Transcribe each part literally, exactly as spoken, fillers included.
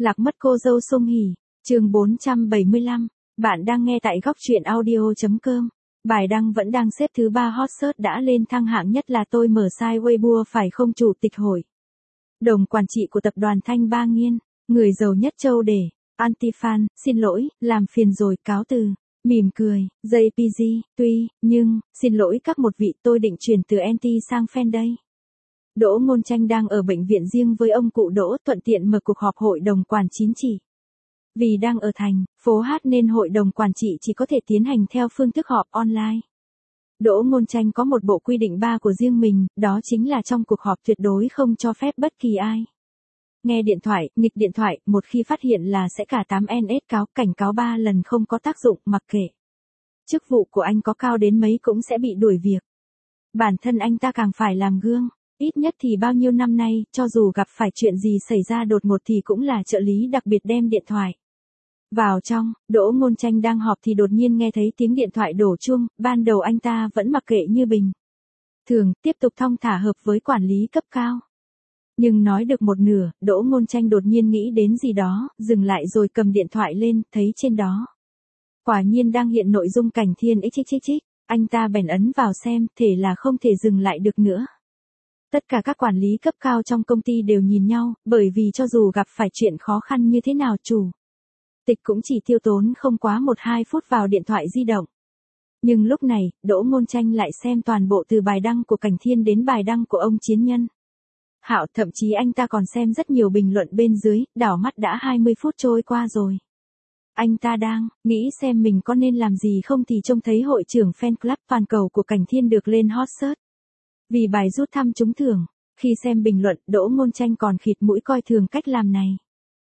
Lạc mất cô dâu Song Hỷ, chương bốn trăm bảy mươi lăm, bạn đang nghe tại góc truyện audio.com. Bài đăng vẫn đang xếp thứ ba hot search đã lên thăng hạng nhất là tôi mở sai Weibo phải không chủ tịch hội đồng quản trị của tập đoàn Thanh Ba Nghiên, người giàu nhất châu để, anti-fan, xin lỗi, làm phiền rồi, cáo từ, mỉm cười, jay pê giê, tuy, nhưng, xin lỗi các một vị tôi định chuyển từ anti sang fan đây. Đỗ Ngôn Tranh đang ở bệnh viện riêng với ông cụ Đỗ thuận tiện mở cuộc họp hội đồng quản chín chỉ. Vì đang ở thành phố Hát nên hội đồng quản trị chỉ có thể tiến hành theo phương thức họp online. Đỗ Ngôn Tranh có một bộ quy định ba của riêng mình, đó chính là trong cuộc họp tuyệt đối không cho phép bất kỳ ai nghe điện thoại, nghịch điện thoại, một khi phát hiện là sẽ cả tám en ét cáo, cảnh cáo ba lần không có tác dụng, mặc kệ chức vụ của anh có cao đến mấy cũng sẽ bị đuổi việc. Bản thân anh ta càng phải làm gương, ít nhất thì bao nhiêu năm nay, cho dù gặp phải chuyện gì xảy ra đột ngột thì cũng là trợ lý đặc biệt đem điện thoại vào trong. Đỗ Ngôn Tranh đang họp thì đột nhiên nghe thấy tiếng điện thoại đổ chuông, ban đầu anh ta vẫn mặc kệ như bình thường, tiếp tục thong thả hợp với quản lý cấp cao. Nhưng nói được một nửa, Đỗ Ngôn Tranh đột nhiên nghĩ đến gì đó, dừng lại rồi cầm điện thoại lên, thấy trên đó quả nhiên đang hiện nội dung Cảnh Thiên xxxx, anh ta bèn ấn vào xem, thể là không thể dừng lại được nữa. Tất cả các quản lý cấp cao trong công ty đều nhìn nhau, bởi vì cho dù gặp phải chuyện khó khăn như thế nào chủ tịch cũng chỉ tiêu tốn không quá một hai phút vào điện thoại di động. Nhưng lúc này, Đỗ Ngôn Tranh lại xem toàn bộ từ bài đăng của Cảnh Thiên đến bài đăng của ông Chiến Nhân Hạo, thậm chí anh ta còn xem rất nhiều bình luận bên dưới, đảo mắt đã hai mươi phút trôi qua rồi. Anh ta đang nghĩ xem mình có nên làm gì không thì trông thấy hội trưởng fan club toàn cầu của Cảnh Thiên được lên hot search vì bài rút thăm trúng thưởng. Khi xem bình luận, Đỗ Ngôn Tranh còn khịt mũi coi thường cách làm này.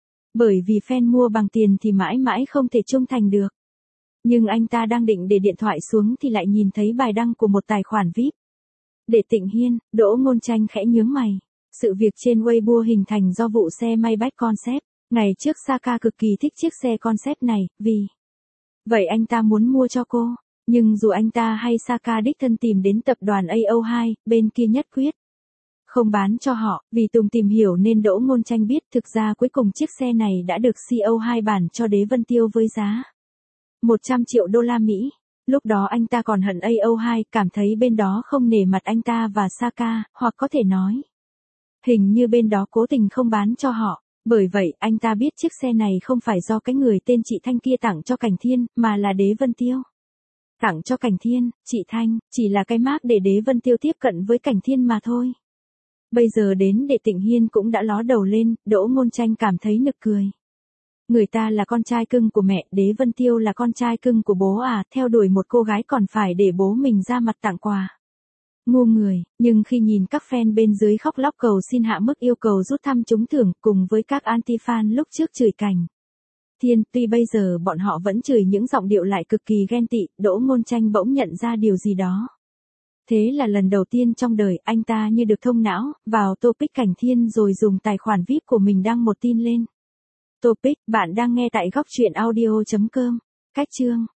Bởi vì fan mua bằng tiền thì mãi mãi không thể trung thành được. Nhưng anh ta đang định để điện thoại xuống thì lại nhìn thấy bài đăng của một tài khoản vi ai pi. Để Tịnh Hiên, Đỗ Ngôn Tranh khẽ nhướng mày. Sự việc trên Weibo hình thành do vụ xe Maybach Concept. Ngày trước Saka cực kỳ thích chiếc xe Concept này, vì vậy anh ta muốn mua cho cô. Nhưng dù anh ta hay Saka đích thân tìm đến tập đoàn a o hai, bên kia nhất quyết không bán cho họ. Vì Tùng tìm hiểu nên Đỗ Ngôn Tranh biết thực ra cuối cùng chiếc xe này đã được xê e ô hai bản cho Đế Vân Tiêu với giá một trăm triệu đô la Mỹ. Lúc đó anh ta còn hận a o hai, cảm thấy bên đó không nể mặt anh ta và Saka, hoặc có thể nói hình như bên đó cố tình không bán cho họ. Bởi vậy, anh ta biết chiếc xe này không phải do cái người tên chị Thanh kia tặng cho Cảnh Thiên, mà là Đế Vân Tiêu tặng cho Cảnh Thiên. Chị Thanh chỉ là cái mác để Đế Vân Tiêu tiếp cận với Cảnh Thiên mà thôi. Bây giờ đến để Tịnh Hiên cũng đã ló đầu lên, Đỗ Ngôn Tranh cảm thấy nực cười. Người ta là con trai cưng của mẹ, Đế Vân Tiêu là con trai cưng của bố à, theo đuổi một cô gái còn phải để bố mình ra mặt tặng quà. Ngu người. Nhưng khi nhìn các fan bên dưới khóc lóc cầu xin hạ mức yêu cầu rút thăm trúng thưởng cùng với các anti-fan lúc trước chửi Cảnh Thiên, tuy bây giờ bọn họ vẫn chửi những giọng điệu lại cực kỳ ghen tị, Đỗ Ngôn Tranh bỗng nhận ra điều gì đó. Thế là lần đầu tiên trong đời anh ta như được thông não, vào topic Cảnh Thiên rồi dùng tài khoản vi ai pi của mình đăng một tin lên. Topic, bạn đang nghe tại góc truyện audio.com. Cách chương